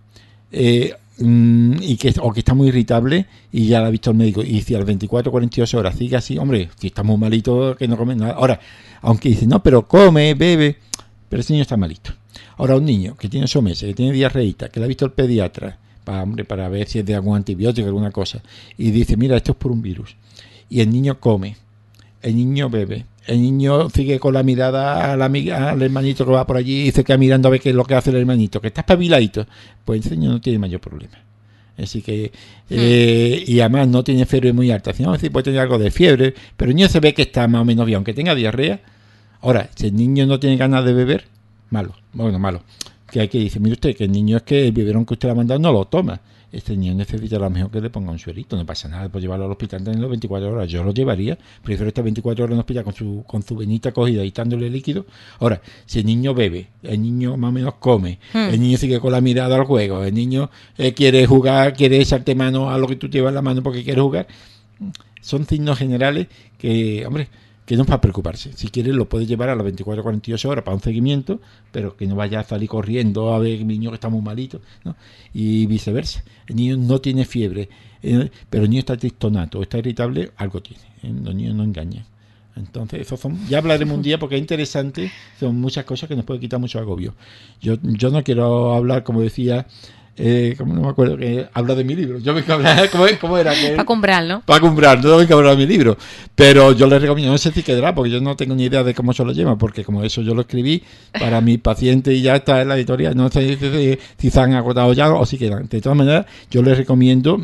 y que está muy irritable y ya lo ha visto el médico, y si a las 24 o 48 horas sigue así, hombre, si está muy malito, que no come nada. Ahora, aunque dice, no, pero come, bebe, pero ese niño está malito. Ahora, un niño que tiene 8 meses, que tiene diarreíta, que le ha visto el pediatra para ver si es de algún antibiótico, alguna cosa, y dice, mira, esto es por un virus, y el niño come, el niño bebe, el niño sigue con la mirada al hermanito que va por allí y se queda mirando a ver qué es lo que hace el hermanito, que está espabiladito, pues el niño no tiene mayor problema. Así que, y además no tiene fiebre muy alta, sino sí puede tener algo de fiebre, pero el niño se ve que está más o menos bien, aunque tenga diarrea. Ahora, si el niño no tiene ganas de beber, malo. Que hay que decir, mire usted, que el niño es que el biberón que usted le ha mandado no lo toma. Este niño necesita a lo mejor que le ponga un suerito, no pasa nada, pues llevarlo al hospital tenerlo 24 horas, yo lo llevaría, prefiero estar 24 horas en el hospital con su venita cogida y dándole líquido. Ahora, si el niño bebe, el niño más o menos come, el niño sigue con la mirada al juego, el niño quiere jugar, quiere echarte mano a lo que tú llevas en la mano porque quiere jugar, son signos generales que, hombre, que no es para preocuparse. Si quieres lo puedes llevar a las 24 o 48 horas para un seguimiento, pero que no vaya a salir corriendo a ver el niño que está muy malito, ¿no? Y viceversa. El niño no tiene fiebre, pero el niño está tristonato o está irritable, algo tiene. Los niños no engañan. Entonces, ya hablaremos un día porque es interesante, son muchas cosas que nos pueden quitar mucho agobio. Yo no quiero hablar, como decía, como no me acuerdo, que habla de mi libro. Yo vengo a hablar, ¿cómo era? Paco Umbral, ¿no? Paco Umbral, no vengo a hablar de mi libro. Pero yo les recomiendo, no sé si quedará, porque yo no tengo ni idea de cómo se lo lleva, porque como eso yo lo escribí para mi paciente y ya está en la editorial, no sé si se han agotado ya o si quedan. De todas maneras, yo lo recomiendo,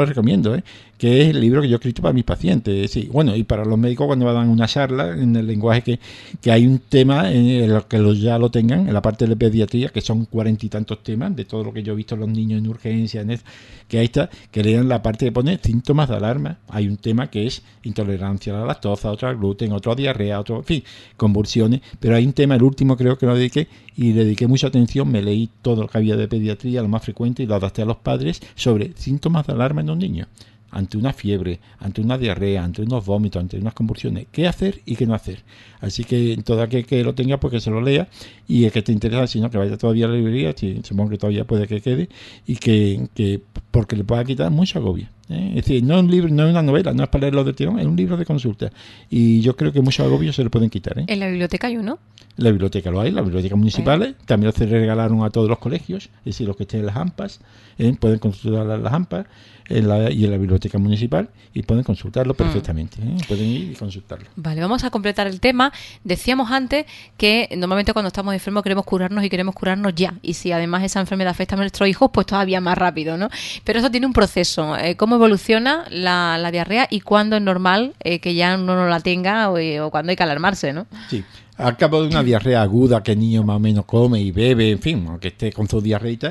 que es el libro que yo he escrito para mis pacientes. Sí, bueno, y para los médicos cuando dan una charla en el lenguaje que hay un tema en el que ya lo tengan, en la parte de pediatría, que son 40 y tantos temas, de todo lo que yo he visto en los niños en urgencia, que ahí está, que lean la parte que pone síntomas de alarma. Hay un tema que es intolerancia a la lactosa, otro al gluten, otro a diarrea, otro, en fin, convulsiones, pero hay un tema, el último creo que lo dediqué, y le dediqué mucha atención, me leí todo lo que había de pediatría, lo más frecuente, y lo adapté a los padres sobre síntomas de alarma en los niños. Ante una fiebre, ante una diarrea, ante unos vómitos, ante unas convulsiones, qué hacer y qué no hacer. Así que todo aquel que lo tenga, pues que se lo lea, y el que te interesa, si no, que vaya todavía a la librería, supongo que todavía puede que quede, y que porque le pueda quitar mucho agobio. Es decir, no es un libro, no es una novela, no es para leerlo de tirón, es un libro de consulta. Y yo creo que muchos agobios se le pueden quitar. En la biblioteca hay uno. En la biblioteca lo hay, las bibliotecas municipales, también se regalaron a todos los colegios, es decir, los que estén en las AMPAs, pueden consultar las AMPAs y en la biblioteca municipal y pueden consultarlo perfectamente, pueden ir y consultarlo. Vale, vamos a completar el tema. Decíamos antes que normalmente cuando estamos enfermos queremos curarnos y queremos curarnos ya, y si además esa enfermedad afecta a nuestros hijos, pues todavía más rápido, ¿no? Pero eso tiene un proceso. ¿Cómo evoluciona la diarrea y cuándo es normal que ya uno no la tenga o cuándo hay que alarmarse, ¿no? Sí. Al cabo de una diarrea aguda que el niño más o menos come y bebe, en fin, aunque esté con su diarreita,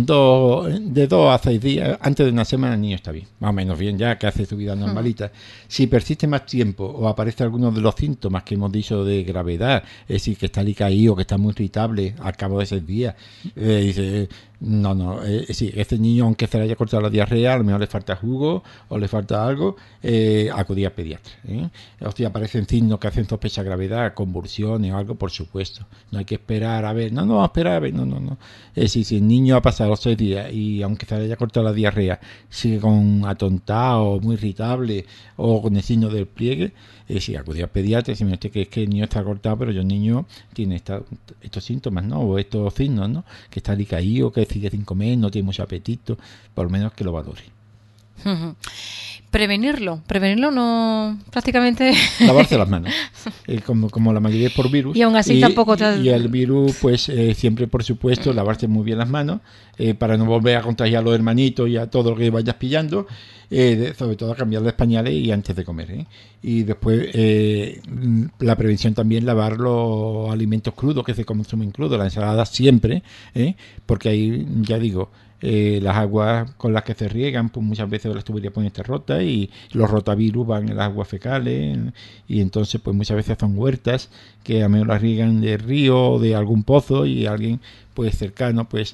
de 2 a 6 días, antes de una semana el niño está bien, más o menos bien ya, que hace su vida normalita. Si persiste más tiempo o aparece alguno de los síntomas que hemos dicho de gravedad, es decir, que está alicaído, que está muy irritable al cabo de 6 días, dice... No, sí, este niño, aunque se le haya cortado la diarrea, a lo mejor le falta jugo o le falta algo, acudir al pediatra. O si aparecen signos que hacen sospecha de gravedad, convulsiones o algo, por supuesto. No hay que esperar a ver, no, esperar a ver, no. Si el niño ha pasado los 6 días y aunque se le haya cortado la diarrea, sigue con atontado, muy irritable o con el signo del pliegue, sí, acudir al pediatra, si me dice que es que el niño está cortado, pero el niño tiene estos síntomas, ¿no? O estos signos, ¿no? Que está alicaído, que sigue sin comer, no tiene mucho apetito, por lo menos que lo valore. Prevenirlo no, prácticamente... Lavarse las manos, como la mayoría es por virus. Y aún así tampoco... Y el virus, pues siempre, por supuesto, lavarse muy bien las manos, para no volver a contagiar a los hermanitos y a todo lo que vayas pillando, sobre todo cambiar los pañales y antes de comer. Y después la prevención también, lavar los alimentos crudos que se consumen crudos, la ensalada siempre, porque ahí, ya digo... las aguas con las que se riegan, pues muchas veces las tuberías pueden estar rotas y los rotavirus van en las aguas fecales, y entonces pues muchas veces son huertas que a menos las riegan de río o de algún pozo y alguien pues cercano pues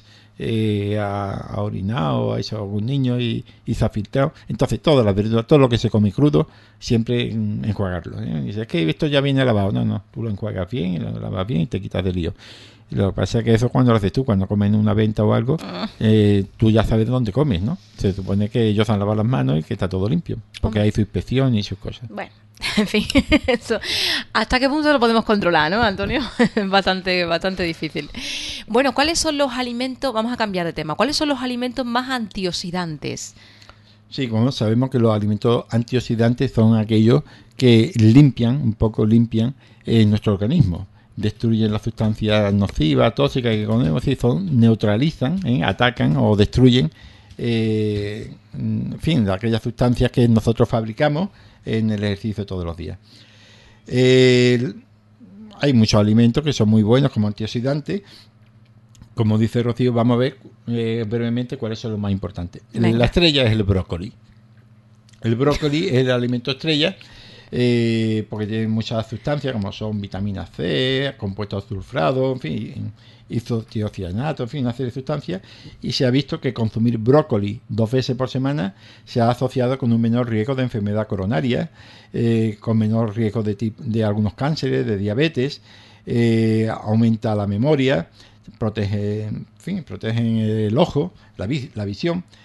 ha orinado, ha hecho algún niño y se ha filtrado. Entonces todas las verduras, todo lo que se come crudo, siempre enjuagarlo. Dice, es que esto ya viene lavado. No, tú lo enjuagas bien y lo lavas bien y te quitas de lío. Lo que pasa es que eso cuando lo haces tú, cuando comes en una venta o algo, tú ya sabes dónde comes, ¿no? Se supone que ellos han lavado las manos y que está todo limpio, porque hay su inspección y sus cosas. Bueno, en fin, eso. ¿Hasta qué punto lo podemos controlar, no, Antonio? bastante difícil. Bueno, ¿cuáles son los alimentos? Vamos a cambiar de tema. ¿Cuáles son los alimentos más antioxidantes? Sí, como sabemos que los alimentos antioxidantes son aquellos que limpian nuestro organismo. Destruyen las sustancias nocivas, tóxicas que comemos, neutralizan, atacan o destruyen, en fin, aquellas sustancias que nosotros fabricamos en el ejercicio todos los días. Hay muchos alimentos que son muy buenos como antioxidantes. Como dice Rocío, vamos a ver brevemente cuáles son los más importantes. Venga. La estrella es el brócoli. El brócoli es el alimento estrella. Porque tiene muchas sustancias como son vitamina C, compuestos sulfurados, en fin, isotiocianato, en fin, una serie de sustancias, y se ha visto que consumir brócoli 2 veces por semana se ha asociado con un menor riesgo de enfermedad coronaria, con menor riesgo de algunos cánceres, de diabetes, aumenta la memoria, protegen el ojo, la visión.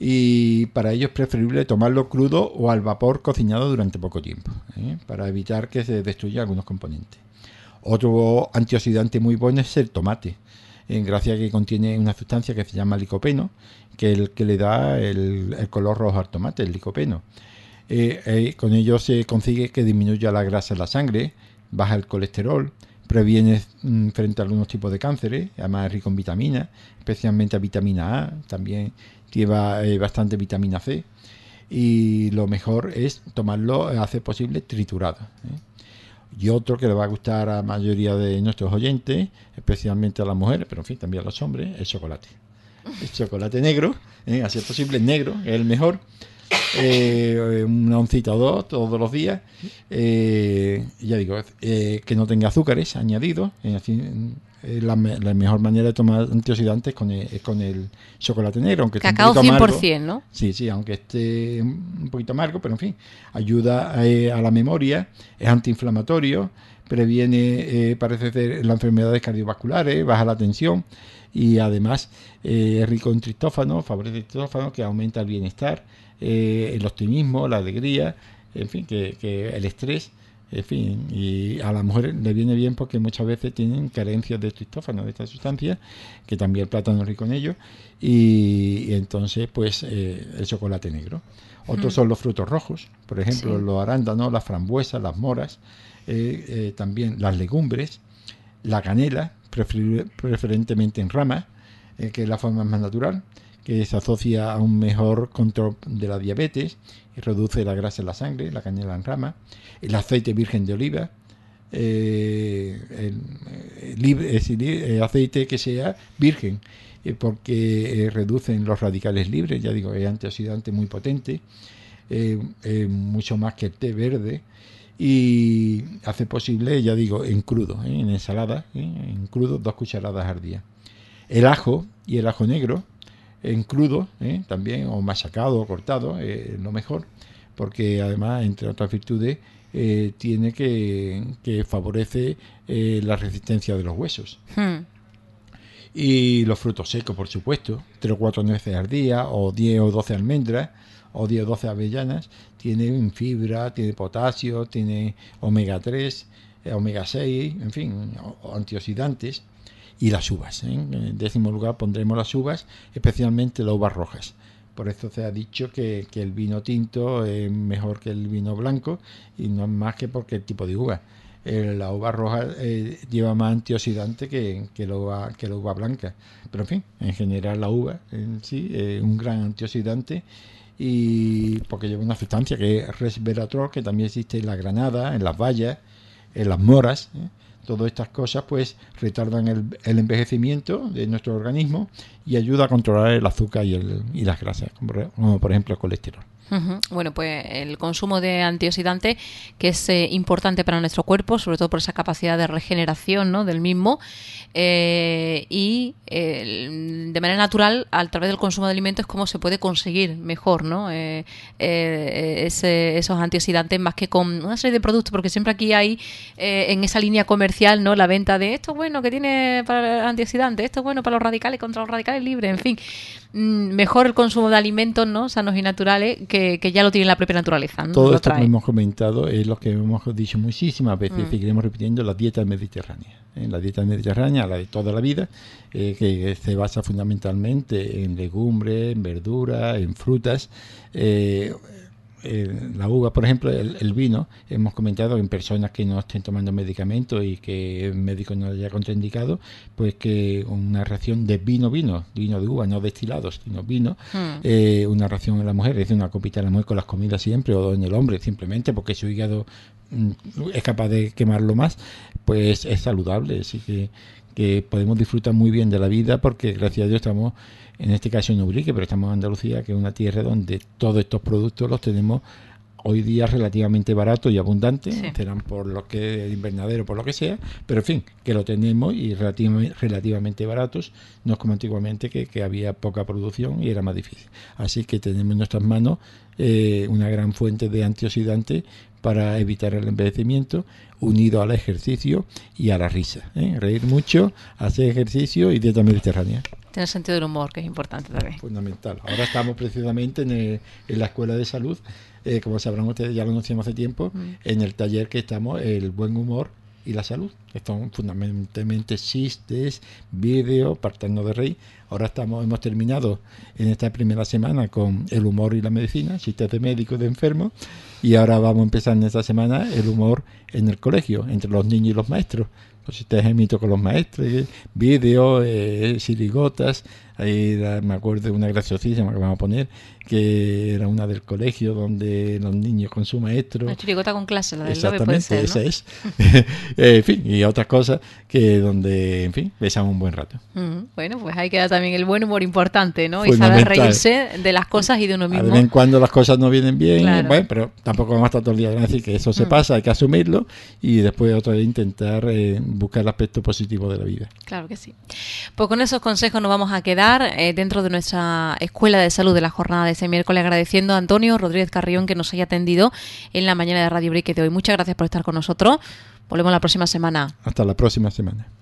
y para ello es preferible tomarlo crudo o al vapor cocinado durante poco tiempo, para evitar que se destruyan algunos componentes. Otro antioxidante muy bueno es el tomate, gracias a que contiene una sustancia que se llama licopeno, que es el que le da el color rojo al tomate, el licopeno. Con ello se consigue que disminuya la grasa en la sangre, baja el colesterol, previene frente a algunos tipos de cánceres, además es rico en vitaminas, especialmente vitamina A, también lleva bastante vitamina C, y lo mejor es tomarlo, hacer posible, triturado. Y otro que le va a gustar a la mayoría de nuestros oyentes, especialmente a las mujeres, pero en fin, también a los hombres, el chocolate. El chocolate negro, a ser posible negro, es el mejor. Una oncita o dos todos los días, ya digo, que no tenga azúcares añadidos, la mejor manera de tomar antioxidantes es con el chocolate negro, aunque cacao esté un poquito 100%, amargo, ¿no? sí, aunque esté un poquito amargo, pero en fin, ayuda a la memoria, es antiinflamatorio, previene, parece ser, las enfermedades cardiovasculares, baja la tensión y además es rico en triptófano, favorece el triptófano que aumenta el bienestar, el optimismo, la alegría, en fin, que el estrés, en fin, y a las mujeres le viene bien porque muchas veces tienen carencias de triptófano, de esta sustancia, que también el plátano es rico en ello, y entonces pues el chocolate negro. Otros son los frutos rojos, por ejemplo, sí, los arándanos, las frambuesas, las moras, también las legumbres, la canela, preferentemente en ramas, que es la forma más natural, que se asocia a un mejor control de la diabetes y reduce la grasa en la sangre, la canela en rama, el aceite virgen de oliva, el aceite que sea virgen, porque reducen los radicales libres, ya digo, es antioxidante muy potente, mucho más que el té verde, y hace posible, ya digo, en crudo, en ensalada, en crudo, 2 cucharadas al día. El ajo y el ajo negro, en crudo, también, o machacado o cortado, lo mejor, porque además, entre otras virtudes, tiene que favorece la resistencia de los huesos. Y los frutos secos, por supuesto, 3 o 4 nueces al día, o 10 o 12 almendras, o 10 o 12 avellanas, tiene fibra, tiene potasio, tiene omega 3, omega 6, en fin, antioxidantes. Y las uvas, en 10º lugar pondremos las uvas, especialmente las uvas rojas. Por eso se ha dicho que el vino tinto es mejor que el vino blanco, y no es más que porque el tipo de uva. La uva roja lleva más antioxidante que la uva blanca. Pero en fin, en general la uva en sí es un gran antioxidante, y porque lleva una sustancia que es resveratrol, que también existe en la granada, en las bayas, en las moras. Todas estas cosas pues retardan el envejecimiento de nuestro organismo y ayuda a controlar el azúcar y las grasas, como por ejemplo el colesterol. Bueno, pues el consumo de antioxidantes, que es importante para nuestro cuerpo, sobre todo por esa capacidad de regeneración, ¿no?, del mismo, y de manera natural, a través del consumo de alimentos, es como se puede conseguir mejor, ¿no?, esos antioxidantes, más que con una serie de productos, porque siempre aquí hay en esa línea comercial, ¿no?, la venta de esto es bueno que tiene para antioxidantes, esto es bueno para los radicales, contra los radicales libres, en fin, mejor el consumo de alimentos, ¿no?, sanos y naturales, que ya lo tiene la propia naturaleza, ¿no? Todo esto que hemos comentado es lo que hemos dicho muchísimas veces, seguiremos repitiendo: la dieta mediterránea. La dieta mediterránea, la de toda la vida, que se basa fundamentalmente en legumbres, en verduras, en frutas. La uva, por ejemplo, el vino, hemos comentado en personas que no estén tomando medicamentos y que el médico no haya contraindicado, pues que una ración de vino de uva, no destilados, sino vino, una ración en la mujer, es decir, una copita en la mujer con las comidas siempre, o en el hombre simplemente porque su hígado es capaz de quemarlo más, pues es saludable, así que podemos disfrutar muy bien de la vida, porque gracias a Dios estamos, en este caso en Ubrique, pero estamos en Andalucía, que es una tierra donde todos estos productos los tenemos hoy día relativamente baratos y abundantes, sí, serán por lo que el invernadero, por lo que sea, pero en fin, que lo tenemos y relativamente baratos, no es como antiguamente que había poca producción y era más difícil. Así que tenemos en nuestras manos una gran fuente de antioxidantes para evitar el envejecimiento, unido al ejercicio y a la risa. Reír mucho, hacer ejercicio y dieta mediterránea. Tener sentido del humor, que es importante también. Fundamental. Ahora estamos precisamente en la Escuela de Salud, como sabrán ustedes, ya lo anunciamos hace tiempo, en el taller que estamos, el buen humor y la salud. Son fundamentalmente chistes, vídeos, partarnos de reír. Ahora hemos terminado en esta primera semana con el humor y la medicina, chistes de médicos y de enfermos, y ahora vamos a empezar en esta semana el humor en el colegio, entre los niños y los maestros. Pues chistes de mito con los maestros, vídeos, sirigotas. Ahí me acuerdo de una graciosísima que vamos a poner, que era una del colegio donde los niños con su maestro. La chirigota con clase, la del exactamente, Lobe puede ser, esa es. En fin, y otras cosas que donde, en fin, besamos un buen rato. Bueno, pues ahí queda también el buen humor importante, ¿no? Y saber reírse de las cosas y de uno mismo. De vez en cuando las cosas no vienen bien, claro. Bueno, pero tampoco vamos a estar todo el día a decir que eso se pasa, hay que asumirlo y después otra vez intentar buscar el aspecto positivo de la vida. Claro que sí. Pues con esos consejos nos vamos a quedar dentro de nuestra Escuela de Salud de la jornada de este miércoles, agradeciendo a Antonio Rodríguez Carrión que nos haya atendido en la mañana de Radio Break de hoy. Muchas gracias por estar con nosotros. Volvemos la próxima semana. Hasta la próxima semana.